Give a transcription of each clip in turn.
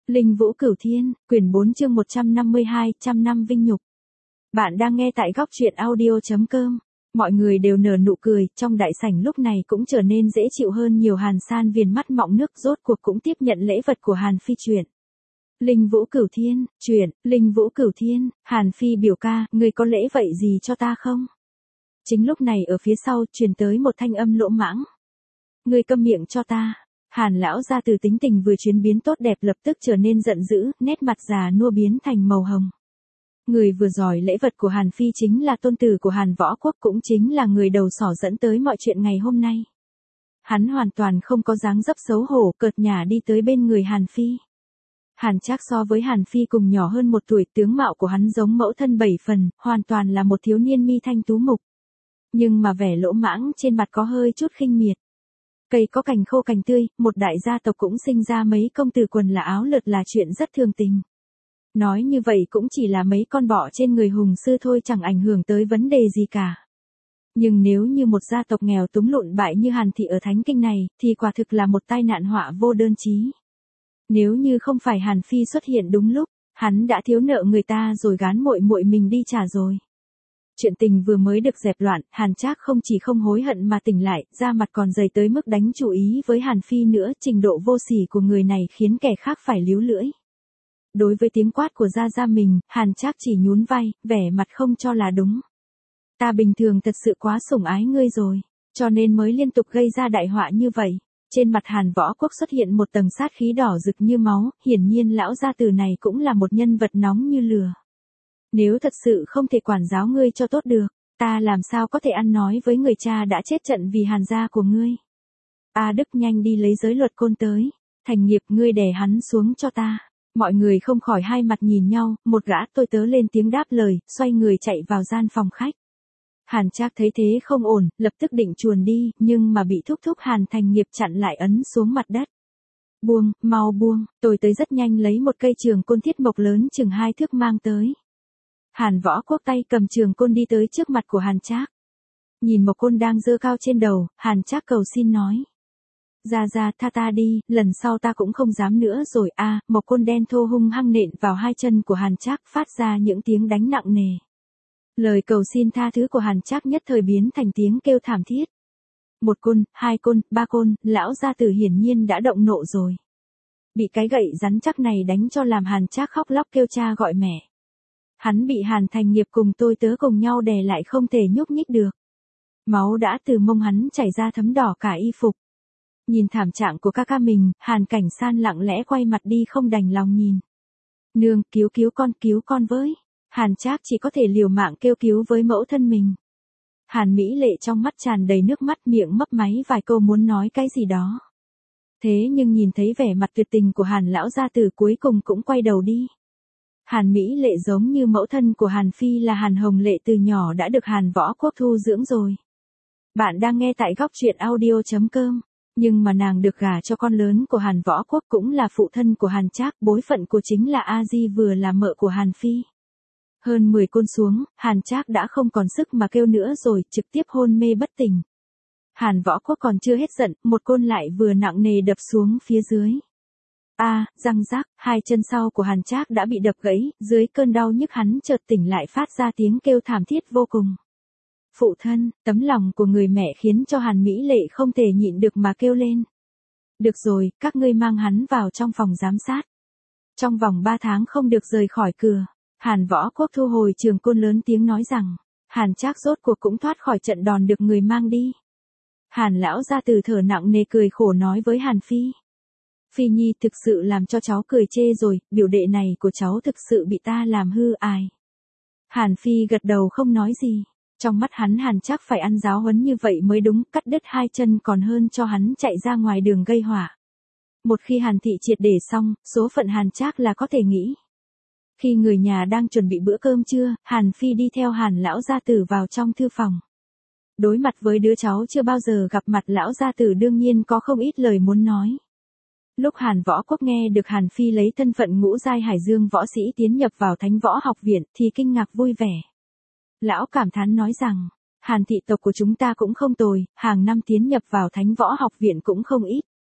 Linh Vũ Cửu Thiên, quyển 4 chương 152, trăm năm vinh nhục. Bạn đang nghe tại góc truyện audio.com. Mọi người đều nở nụ cười, trong đại sảnh lúc này cũng trở nên dễ chịu hơn nhiều. Hàn San viền mắt mọng nước rốt cuộc cũng tiếp nhận lễ vật của Hàn Phi truyện. Linh Vũ Cửu Thiên, truyện, Linh Vũ Cửu Thiên, Hàn Phi biểu ca, người có lễ vậy gì cho ta không? Chính lúc này ở phía sau truyền tới một thanh âm lỗ mãng. Người câm miệng cho ta. Hàn lão gia từ tính tình vừa chuyển biến tốt đẹp lập tức trở nên giận dữ, nét mặt già nua biến thành màu hồng. Người vừa giỏi lễ vật của Hàn Phi chính là tôn tử của Hàn Võ Quốc, cũng chính là người đầu sỏ dẫn tới mọi chuyện ngày hôm nay. Hắn hoàn toàn không có dáng dấp xấu hổ, cợt nhả đi tới bên người Hàn Phi. Hàn Trác so với Hàn Phi cùng nhỏ hơn 1 tuổi, tướng mạo của hắn giống mẫu thân 7 phần, hoàn toàn là một thiếu niên mi thanh tú mục. Nhưng mà vẻ lỗ mãng trên mặt có hơi chút khinh miệt. Cây có cành khô cành tươi, một đại gia tộc cũng sinh ra mấy công tử quần là áo lượt là chuyện rất thường tình. Nói như vậy cũng chỉ là mấy con bọ trên người hùng sư thôi, chẳng ảnh hưởng tới vấn đề gì cả. Nhưng nếu như một gia tộc nghèo túng lụn bại như Hàn thị ở Thánh Kinh này, thì quả thực là một tai nạn họa vô đơn chí. Nếu như không phải Hàn Phi xuất hiện đúng lúc, hắn đã thiếu nợ người ta rồi gán muội muội mình đi trả rồi. Chuyện tình vừa mới được dẹp loạn, Hàn Trác không chỉ không hối hận mà tỉnh lại, da mặt còn dày tới mức đánh chú ý với Hàn Phi nữa. Trình độ vô sỉ của người này khiến kẻ khác phải líu lưỡi. Đối với tiếng quát của gia mình, Hàn Trác chỉ nhún vai, vẻ mặt không cho là đúng. Ta bình thường thật sự quá sủng ái ngươi rồi, cho nên mới liên tục gây ra đại họa như vậy. Trên mặt Hàn Võ Quốc xuất hiện một tầng sát khí đỏ rực như máu, hiển nhiên lão gia tử này cũng là một nhân vật nóng như lửa. Nếu thật sự không thể quản giáo ngươi cho tốt được, ta làm sao có thể ăn nói với người cha đã chết trận vì Hàn gia của ngươi. A Đức, nhanh đi lấy giới luật côn tới, Thành Nghiệp, ngươi đè hắn xuống cho ta. Mọi người không khỏi hai mặt nhìn nhau, một gã tôi tớ lên tiếng đáp lời, xoay người chạy vào gian phòng khách. Hàn Trác thấy thế không ổn, lập tức định chuồn đi, nhưng mà bị thúc Hàn Thành Nghiệp chặn lại, ấn xuống mặt đất. Buông, mau buông. Tôi tới rất nhanh lấy một cây trường côn thiết mộc lớn chừng 2 thước mang tới. Hàn Võ Quốc tay cầm trường côn đi tới trước mặt của Hàn Trác. Nhìn mộc côn đang giơ cao trên đầu, Hàn Trác cầu xin nói. Ra tha ta đi, lần sau ta cũng không dám nữa rồi. Mộc côn đen thô hung hăng nện vào 2 chân của Hàn Trác, phát ra những tiếng đánh nặng nề. Lời cầu xin tha thứ của Hàn Trác nhất thời biến thành tiếng kêu thảm thiết. 1 côn, 2 côn, 3 côn, lão gia tử hiển nhiên đã động nộ rồi. Bị cái gậy rắn chắc này đánh cho làm Hàn Trác khóc lóc kêu cha gọi mẹ. Hắn bị Hàn Thành Nghiệp cùng tôi tớ cùng nhau đè lại không thể nhúc nhích được. Máu đã từ mông hắn chảy ra thấm đỏ cả y phục. Nhìn thảm trạng của ca mình, Hàn Cảnh San lặng lẽ quay mặt đi không đành lòng nhìn. Nương, cứu con với. Hàn Trác chỉ có thể liều mạng kêu cứu với mẫu thân mình. Hàn Mỹ Lệ trong mắt tràn đầy nước mắt, miệng mấp máy vài câu muốn nói cái gì đó. Thế nhưng nhìn thấy vẻ mặt tuyệt tình của Hàn lão gia tử cuối cùng cũng quay đầu đi. Hàn Mỹ Lệ giống như mẫu thân của Hàn Phi là Hàn Hồng Lệ từ nhỏ đã được Hàn Võ Quốc thu dưỡng rồi. Bạn đang nghe tại góc truyện audio.com. Nhưng mà nàng được gả cho con lớn của Hàn Võ Quốc, cũng là phụ thân của Hàn Trác, bối phận của chính là A Di vừa là mợ của Hàn Phi. Hơn 10 côn xuống, Hàn Trác đã không còn sức mà kêu nữa rồi, trực tiếp hôn mê bất tỉnh. Hàn Võ Quốc còn chưa hết giận, 1 côn lại vừa nặng nề đập xuống phía dưới. Răng rác, 2 chân sau của Hàn Trác đã bị đập gãy, dưới cơn đau nhức hắn chợt tỉnh lại, phát ra tiếng kêu thảm thiết vô cùng. Phụ thân, tấm lòng của người mẹ khiến cho Hàn Mỹ Lệ không thể nhịn được mà kêu lên. Được rồi, các ngươi mang hắn vào trong phòng giám sát. Trong vòng 3 tháng không được rời khỏi cửa. Hàn Võ Quốc thu hồi trường côn, lớn tiếng nói rằng, Hàn Trác rốt cuộc cũng thoát khỏi trận đòn được người mang đi. Hàn lão gia tử thở nặng nề cười khổ nói với Hàn Phi. Phi Nhi thực sự làm cho cháu cười chê rồi, biểu đệ này của cháu thực sự bị ta làm hư ài. Hàn Phi gật đầu không nói gì. Trong mắt hắn Hàn Trác phải ăn giáo huấn như vậy mới đúng, cắt đứt 2 chân còn hơn cho hắn chạy ra ngoài đường gây họa. Một khi Hàn thị triệt để xong, số phận Hàn Trác là có thể nghĩ. Khi người nhà đang chuẩn bị bữa cơm trưa, Hàn Phi đi theo Hàn lão gia tử vào trong thư phòng. Đối mặt với đứa cháu chưa bao giờ gặp mặt lão gia tử đương nhiên có không ít lời muốn nói. Lúc Hàn Võ Quốc nghe được Hàn Phi lấy thân phận ngũ giai Hải Dương võ sĩ tiến nhập vào Thánh Võ Học Viện thì kinh ngạc vui vẻ. Lão cảm thán nói rằng, Hàn thị tộc của chúng ta cũng không tồi, hàng năm tiến nhập vào Thánh Võ Học Viện cũng không ít.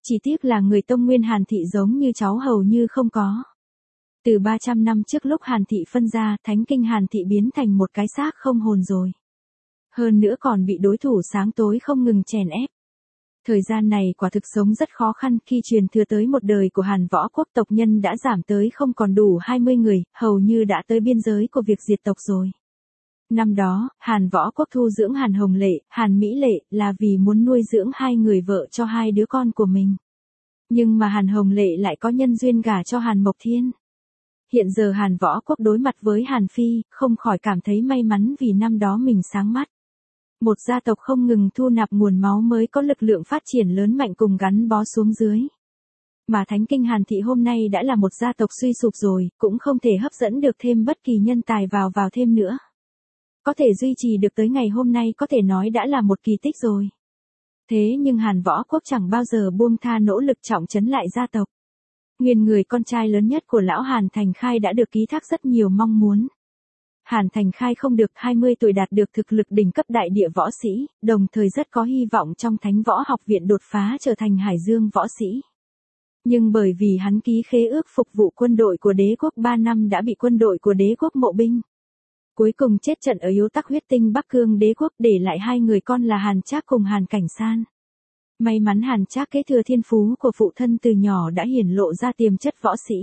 Chỉ tiếc là người Tông Nguyên Hàn Thị giống như cháu hầu như không có. Từ 300 năm trước lúc Hàn Thị phân ra, thánh kinh Hàn Thị biến thành một cái xác không hồn rồi. Hơn nữa còn bị đối thủ sáng tối không ngừng chèn ép. Thời gian này quả thực sống rất khó khăn, khi truyền thừa tới một đời của Hàn Võ Quốc tộc nhân đã giảm tới không còn đủ 20 người, hầu như đã tới biên giới của việc diệt tộc rồi. Năm đó, Hàn Võ Quốc thu dưỡng Hàn Hồng Lệ, Hàn Mỹ Lệ là vì muốn nuôi dưỡng hai người vợ cho hai đứa con của mình. Nhưng mà Hàn Hồng Lệ lại có nhân duyên gả cho Hàn Mộc Thiên. Hiện giờ Hàn Võ Quốc đối mặt với Hàn Phi, không khỏi cảm thấy may mắn vì năm đó mình sáng mắt. Một gia tộc không ngừng thu nạp nguồn máu mới có lực lượng phát triển lớn mạnh cùng gắn bó xuống dưới. Mà Thánh Kinh Hàn Thị hôm nay đã là một gia tộc suy sụp rồi, cũng không thể hấp dẫn được thêm bất kỳ nhân tài vào thêm nữa. Có thể duy trì được tới ngày hôm nay có thể nói đã là một kỳ tích rồi. Thế nhưng Hàn Võ Quốc chẳng bao giờ buông tha nỗ lực trọng trấn lại gia tộc. Nguyên người con trai lớn nhất của lão Hàn Thành Khai đã được ký thác rất nhiều mong muốn. Hàn Thành Khai không được 20 tuổi đạt được thực lực đỉnh cấp đại địa võ sĩ, đồng thời rất có hy vọng trong Thánh Võ Học Viện đột phá trở thành Hải Dương võ sĩ. Nhưng bởi vì hắn ký khế ước phục vụ quân đội của đế quốc 3 năm đã bị quân đội của đế quốc mộ binh. Cuối cùng chết trận ở Yếu Tắc Huyết Tinh Bắc Cương đế quốc, để lại hai người con là Hàn Trác cùng Hàn Cảnh San. May mắn Hàn Trác kế thừa thiên phú của phụ thân từ nhỏ đã hiển lộ ra tiềm chất võ sĩ.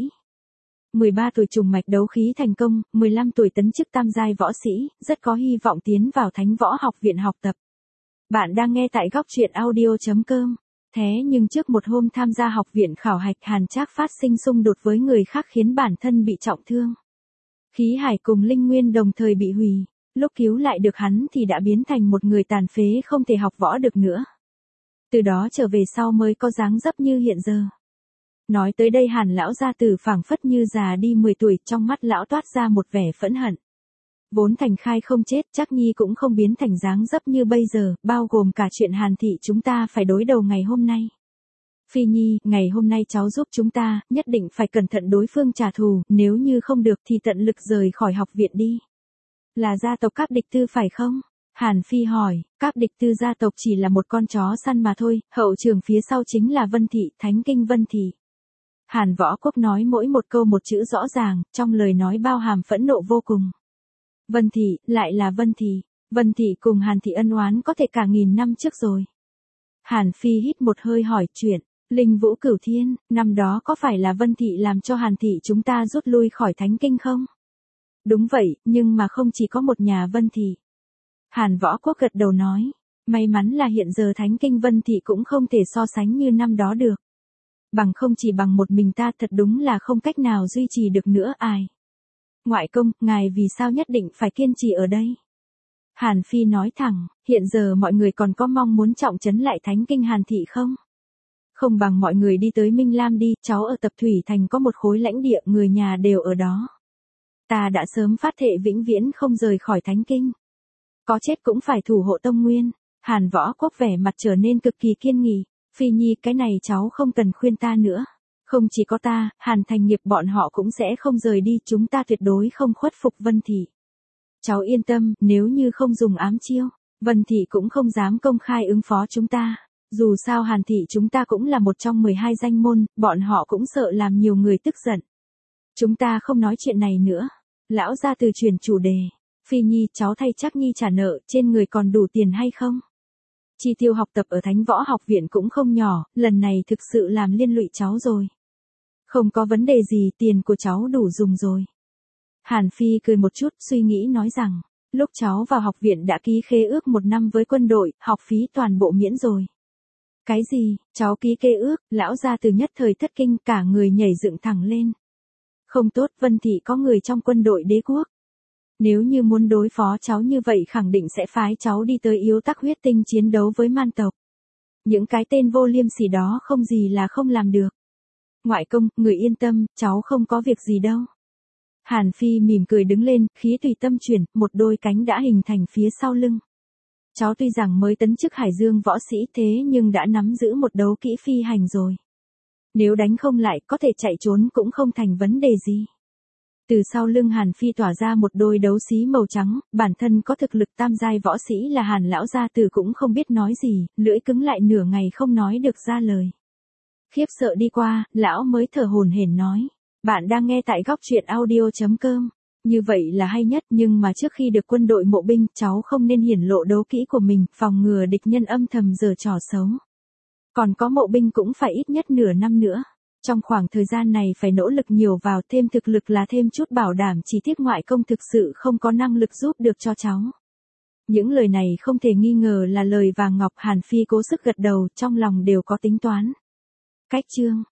13 tuổi trùng mạch đấu khí thành công, 15 tuổi tấn chức tam giai võ sĩ, rất có hy vọng tiến vào Thánh Võ Học Viện học tập. Bạn đang nghe tại góc truyện audio.com. Thế nhưng trước một hôm tham gia học viện khảo hạch, Hàn Trác phát sinh xung đột với người khác khiến bản thân bị trọng thương. Khí hải cùng linh nguyên đồng thời bị hủy, lúc cứu lại được hắn thì đã biến thành một người tàn phế không thể học võ được nữa. Từ đó trở về sau mới có dáng dấp như hiện giờ. Nói tới đây Hàn lão gia tử phảng phất như già đi 10 tuổi, trong mắt lão toát ra một vẻ phẫn hận. Vốn Thành Khai không chết, chắc Nhi cũng không biến thành dáng dấp như bây giờ, bao gồm cả chuyện Hàn Thị chúng ta phải đối đầu ngày hôm nay. Phi Nhi, ngày hôm nay cháu giúp chúng ta, nhất định phải cẩn thận đối phương trả thù, nếu như không được thì tận lực rời khỏi học viện đi. Là gia tộc Cáp Địch Tư phải không? Hàn Phi hỏi, Cáp Địch Tư gia tộc chỉ là một con chó săn mà thôi, hậu trường phía sau chính là Vân Thị, Thánh Kinh Vân Thị. Hàn Võ Quốc nói mỗi một câu một chữ rõ ràng, trong lời nói bao hàm phẫn nộ vô cùng. Vân Thị, lại là Vân Thị. Vân Thị cùng Hàn Thị ân oán có thể cả nghìn năm trước rồi. Hàn Phi hít một hơi hỏi chuyện, Linh Vũ Cửu Thiên, năm đó có phải là Vân Thị làm cho Hàn Thị chúng ta rút lui khỏi Thánh Kinh không? Đúng vậy, nhưng mà không chỉ có một nhà Vân Thị. Hàn Võ Quốc gật đầu nói, may mắn là hiện giờ Thánh Kinh Vân Thị cũng không thể so sánh như năm đó được. Bằng không chỉ bằng một mình ta thật đúng là không cách nào duy trì được nữa ai. Ngoại công, ngài vì sao nhất định phải kiên trì ở đây? Hàn Phi nói thẳng, hiện giờ mọi người còn có mong muốn trọng trấn lại Thánh Kinh Hàn Thị không? Không bằng mọi người đi tới Minh Lam đi, cháu ở Tập Thủy Thành có một khối lãnh địa, người nhà đều ở đó. Ta đã sớm phát thệ vĩnh viễn không rời khỏi Thánh Kinh. Có chết cũng phải thủ hộ Tông Nguyên. Hàn Võ Quốc vẻ mặt trở nên cực kỳ kiên nghị. Phi Nhi, cái này cháu không cần khuyên ta nữa. Không chỉ có ta, Hàn Thành Nghiệp bọn họ cũng sẽ không rời đi, chúng ta tuyệt đối không khuất phục Vân Thị. Cháu yên tâm, nếu như không dùng ám chiêu, Vân Thị cũng không dám công khai ứng phó chúng ta. Dù sao Hàn Thị chúng ta cũng là một trong 12 danh môn, bọn họ cũng sợ làm nhiều người tức giận. Chúng ta không nói chuyện này nữa. Lão gia từ chuyển chủ đề. Phi Nhi, cháu thay Trác Nhi trả nợ, trên người còn đủ tiền hay không? Chi tiêu học tập ở Thánh Võ Học Viện cũng không nhỏ, lần này thực sự làm liên lụy cháu rồi. Không có vấn đề gì, tiền của cháu đủ dùng rồi. Hàn Phi cười một chút, suy nghĩ nói rằng, lúc cháu vào học viện đã ký khế ước 1 năm với quân đội, học phí toàn bộ miễn rồi. Cái gì, cháu ký khế ước? Lão gia từ nhất thời thất kinh, cả người nhảy dựng thẳng lên. Không tốt, Vân Thị có người trong quân đội đế quốc. Nếu như muốn đối phó cháu như vậy khẳng định sẽ phái cháu đi tới Yếu Tắc Huyết Tinh chiến đấu với man tộc. Những cái tên vô liêm sỉ đó không gì là không làm được. Ngoại công, người yên tâm, cháu không có việc gì đâu. Hàn Phi mỉm cười đứng lên, khí tùy tâm chuyển, một đôi cánh đã hình thành phía sau lưng. Cháu tuy rằng mới tấn chức Hải Dương võ sĩ thế nhưng đã nắm giữ một đấu kỹ phi hành rồi. Nếu đánh không lại có thể chạy trốn cũng không thành vấn đề gì. Từ sau lưng Hàn Phi tỏa ra một đôi đấu xí màu trắng, bản thân có thực lực tam giai võ sĩ là Hàn lão gia tử cũng không biết nói gì, lưỡi cứng lại nửa ngày không nói được ra lời. Khiếp sợ đi qua, lão mới thở hổn hển nói. Bạn đang nghe tại góc truyện audio.com. Như vậy là hay nhất, nhưng mà trước khi được quân đội mộ binh, cháu không nên hiển lộ đố kỹ của mình, phòng ngừa địch nhân âm thầm giở trò xấu. Còn có mộ binh cũng phải ít nhất nửa năm nữa. Trong khoảng thời gian này phải nỗ lực nhiều vào, thêm thực lực là thêm chút bảo đảm, chỉ tiếc ngoại công thực sự không có năng lực giúp được cho cháu. Những lời này không thể nghi ngờ là lời vàng ngọc. Hàn Phi cố sức gật đầu, trong lòng đều có tính toán. Cách chương